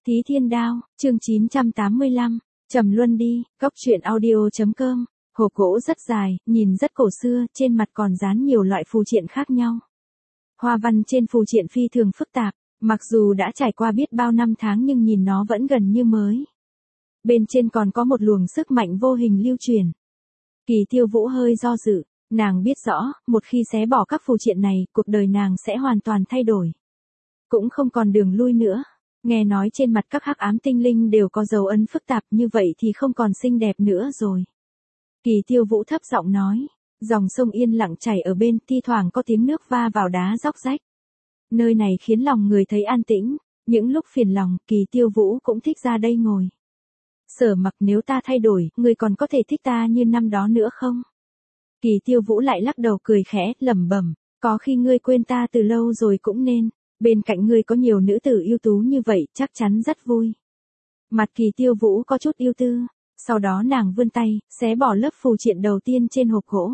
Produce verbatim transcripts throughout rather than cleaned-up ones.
Thí Thiên Đao, chương chín trăm tám mươi lăm, Trầm Luân đi, góc truyện audio.com, hộp gỗ rất dài, nhìn rất cổ xưa, trên mặt còn dán nhiều loại phù triện khác nhau. Hoa văn trên phù triện phi thường phức tạp, mặc dù đã trải qua biết bao năm tháng nhưng nhìn nó vẫn gần như mới. Bên trên còn có một luồng sức mạnh vô hình lưu truyền. Kỳ Tiêu Vũ hơi do dự, nàng biết rõ, một khi xé bỏ các phù triện này, cuộc đời nàng sẽ hoàn toàn thay đổi. Cũng không còn đường lui nữa. Nghe nói trên mặt các hắc ám tinh linh đều có dấu ấn phức tạp như vậy thì không còn xinh đẹp nữa rồi. Kỳ Tiêu Vũ thấp giọng nói, dòng sông yên lặng chảy ở bên, thi thoảng có tiếng nước va vào đá róc rách. Nơi này khiến lòng người thấy an tĩnh, những lúc phiền lòng, Kỳ Tiêu Vũ cũng thích ra đây ngồi. Sở Mặc, nếu ta thay đổi, ngươi còn có thể thích ta như năm đó nữa không? Kỳ Tiêu Vũ lại lắc đầu cười khẽ, lẩm bẩm, có khi ngươi quên ta từ lâu rồi cũng nên. Bên cạnh ngươi có nhiều nữ tử ưu tú như vậy, chắc chắn rất vui. Mặt Kỳ Tiêu Vũ có chút ưu tư, sau đó nàng vươn tay, xé bỏ lớp phù triện đầu tiên trên hộp gỗ.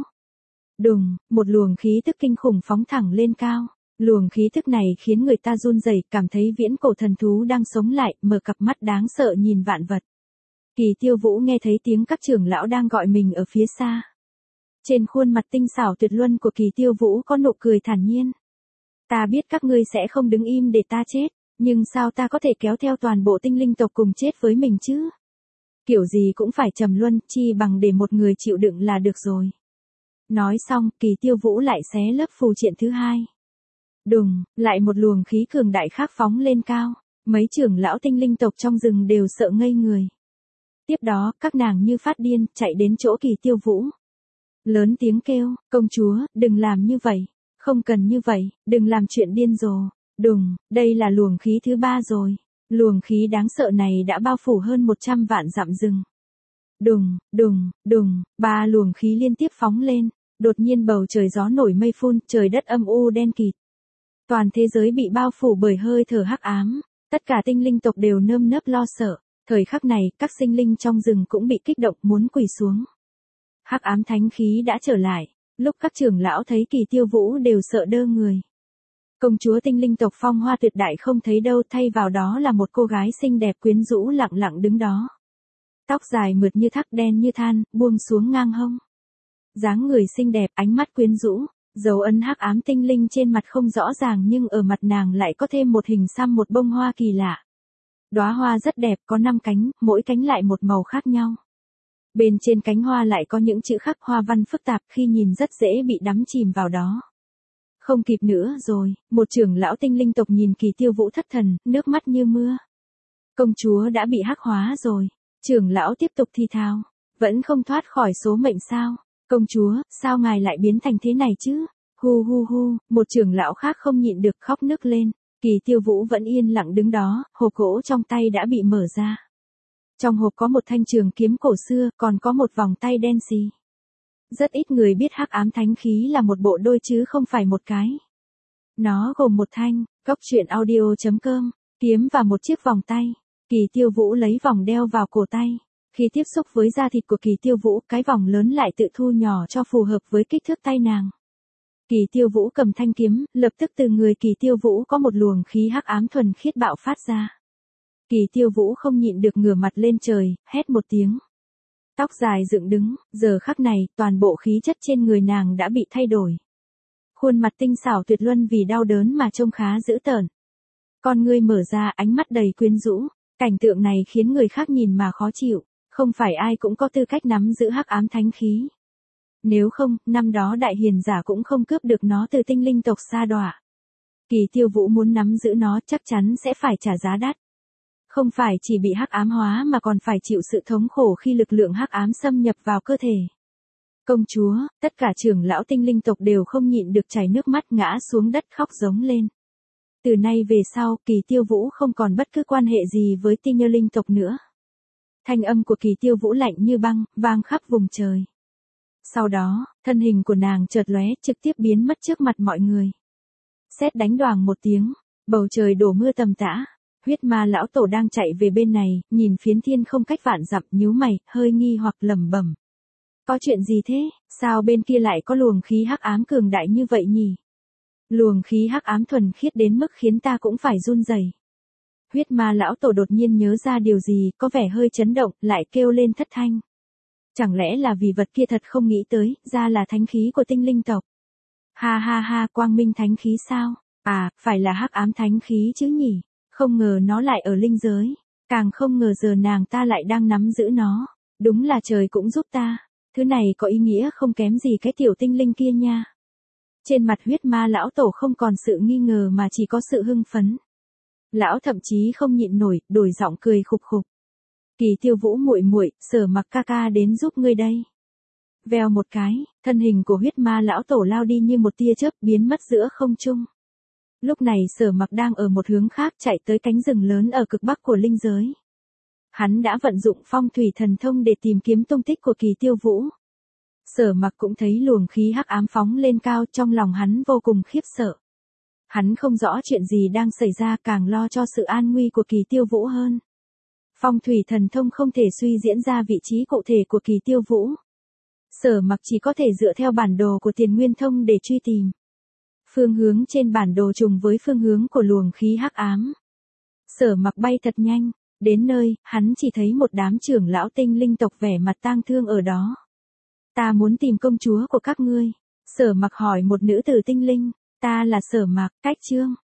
Đùng, một luồng khí tức kinh khủng phóng thẳng lên cao. Luồng khí tức này khiến người ta run rẩy, cảm thấy viễn cổ thần thú đang sống lại, mở cặp mắt đáng sợ nhìn vạn vật. Kỳ Tiêu Vũ nghe thấy tiếng các trưởng lão đang gọi mình ở phía xa. Trên khuôn mặt tinh xảo tuyệt luân của Kỳ Tiêu Vũ có nụ cười thản nhiên. Ta biết các ngươi sẽ không đứng im để ta chết, nhưng sao ta có thể kéo theo toàn bộ tinh linh tộc cùng chết với mình chứ? Kiểu gì cũng phải trầm luân, chi bằng để một người chịu đựng là được rồi. Nói xong, Kỳ Tiêu Vũ lại xé lớp phù triện thứ hai. Đùng, lại một luồng khí cường đại khác phóng lên cao, mấy trưởng lão tinh linh tộc trong rừng đều sợ ngây người. Tiếp đó, các nàng như phát điên, chạy đến chỗ Kỳ Tiêu Vũ. Lớn tiếng kêu, công chúa, đừng làm như vậy. Không cần như vậy, đừng làm chuyện điên rồ. Đùng, đây là luồng khí thứ ba rồi. Luồng khí đáng sợ này đã bao phủ hơn một trăm vạn dặm rừng. Đùng, đùng, đùng, ba luồng khí liên tiếp phóng lên. Đột nhiên bầu trời gió nổi mây phun, trời đất âm u đen kịt. Toàn thế giới bị bao phủ bởi hơi thở hắc ám. Tất cả tinh linh tộc đều nơm nớp lo sợ. Thời khắc này, các sinh linh trong rừng cũng bị kích động muốn quỳ xuống. Hắc ám thánh khí đã trở lại. Lúc các trưởng lão thấy Kỳ Tiêu Vũ đều sợ đơ người. Công chúa tinh linh tộc Phong Hoa Tuyệt Đại không thấy đâu, thay vào đó là một cô gái xinh đẹp quyến rũ lặng lặng đứng đó. Tóc dài mượt như thác, đen như than, buông xuống ngang hông. Dáng người xinh đẹp, ánh mắt quyến rũ, dấu ấn hắc ám tinh linh trên mặt không rõ ràng nhưng ở mặt nàng lại có thêm một hình xăm, một bông hoa kỳ lạ. Đóa hoa rất đẹp, có năm cánh, mỗi cánh lại một màu khác nhau. Bên trên cánh hoa lại có những chữ khắc hoa văn phức tạp, khi nhìn rất dễ bị đắm chìm vào đó. Không kịp nữa rồi, một trưởng lão tinh linh tộc nhìn Kỳ Tiêu Vũ thất thần, nước mắt như mưa. Công chúa đã bị hắc hóa rồi. Trưởng lão tiếp tục thi thào, vẫn không thoát khỏi số mệnh sao? Công chúa, sao ngài lại biến thành thế này chứ? Hu hu hu, một trưởng lão khác không nhịn được khóc nức lên. Kỳ Tiêu Vũ vẫn yên lặng đứng đó, hộp gỗ trong tay đã bị mở ra. Trong hộp có một thanh trường kiếm cổ xưa, còn có một vòng tay đen xì. Rất ít người biết hắc ám thánh khí là một bộ đôi chứ không phải một cái. Nó gồm một thanh, góc truyện audio.com, kiếm và một chiếc vòng tay. Kỳ Tiêu Vũ lấy vòng đeo vào cổ tay. Khi tiếp xúc với da thịt của Kỳ Tiêu Vũ, cái vòng lớn lại tự thu nhỏ cho phù hợp với kích thước tay nàng. Kỳ Tiêu Vũ cầm thanh kiếm, lập tức từ người Kỳ Tiêu Vũ có một luồng khí hắc ám thuần khiết bạo phát ra. Kỳ Tiêu Vũ không nhịn được ngửa mặt lên trời, hét một tiếng. Tóc dài dựng đứng, giờ khắc này, toàn bộ khí chất trên người nàng đã bị thay đổi. Khuôn mặt tinh xảo tuyệt luân vì đau đớn mà trông khá dữ tợn. Con ngươi mở ra, ánh mắt đầy quyến rũ, cảnh tượng này khiến người khác nhìn mà khó chịu, không phải ai cũng có tư cách nắm giữ hắc ám thánh khí. Nếu không, năm đó đại hiền giả cũng không cướp được nó từ tinh linh tộc Sa Đọa. Kỳ Tiêu Vũ muốn nắm giữ nó chắc chắn sẽ phải trả giá đắt. Không phải chỉ bị hắc ám hóa mà còn phải chịu sự thống khổ khi lực lượng hắc ám xâm nhập vào cơ thể. Công chúa, tất cả trưởng lão tinh linh tộc đều không nhịn được chảy nước mắt, ngã xuống đất khóc giống lên. Từ nay về sau, Kỳ Tiêu Vũ không còn bất cứ quan hệ gì với tinh nhơ linh tộc nữa. Thanh âm của Kỳ Tiêu Vũ lạnh như băng, vang khắp vùng trời. Sau đó, thân hình của nàng chợt lóe, trực tiếp biến mất trước mặt mọi người. Sét đánh đoàng một tiếng, bầu trời đổ mưa tầm tã. Huyết Ma lão tổ đang chạy về bên này, nhìn phiến thiên không cách vạn dặm, nhíu mày, hơi nghi hoặc lẩm bẩm. Có chuyện gì thế, sao bên kia lại có luồng khí hắc ám cường đại như vậy nhỉ? Luồng khí hắc ám thuần khiết đến mức khiến ta cũng phải run rẩy. Huyết ma lão tổ đột nhiên nhớ ra điều gì, có vẻ hơi chấn động, lại kêu lên thất thanh. Chẳng lẽ là vì vật kia thật không nghĩ tới, ra là thánh khí của tinh linh tộc. Ha ha ha, quang minh thánh khí sao? À, phải là hắc ám thánh khí chứ nhỉ? Không ngờ nó lại ở linh giới. Càng không ngờ giờ nàng ta lại đang nắm giữ nó. Đúng là trời cũng giúp ta. Thứ này có ý nghĩa không kém gì cái tiểu tinh linh kia nha. Trên mặt huyết ma lão tổ không còn sự nghi ngờ mà chỉ có sự hưng phấn. Lão thậm chí không nhịn nổi, đổi giọng cười khục khục. Kỳ Tiêu Vũ muội muội, Sở Mặc ca ca đến giúp ngươi đây. Vèo một cái, thân hình của huyết ma lão tổ lao đi như một tia chớp biến mất giữa không trung. Lúc này Sở Mặc đang ở một hướng khác chạy tới cánh rừng lớn ở cực bắc của linh giới. Hắn đã vận dụng phong thủy thần thông để tìm kiếm tung tích của Kỳ Tiêu Vũ. Sở Mặc cũng thấy luồng khí hắc ám phóng lên cao, trong lòng hắn vô cùng khiếp sợ. Hắn không rõ chuyện gì đang xảy ra, càng lo cho sự an nguy của Kỳ Tiêu Vũ hơn. Phong thủy thần thông không thể suy diễn ra vị trí cụ thể của Kỳ Tiêu Vũ. Sở Mặc chỉ có thể dựa theo bản đồ của Tiền Nguyên Thông để truy tìm. Phương hướng trên bản đồ trùng với phương hướng của luồng khí hắc ám. Sở Mặc bay thật nhanh, đến nơi, hắn chỉ thấy một đám trưởng lão tinh linh tộc vẻ mặt tang thương ở đó. Ta muốn tìm công chúa của các ngươi. Sở Mặc hỏi một nữ tử tinh linh, ta là Sở Mặc, cách chương.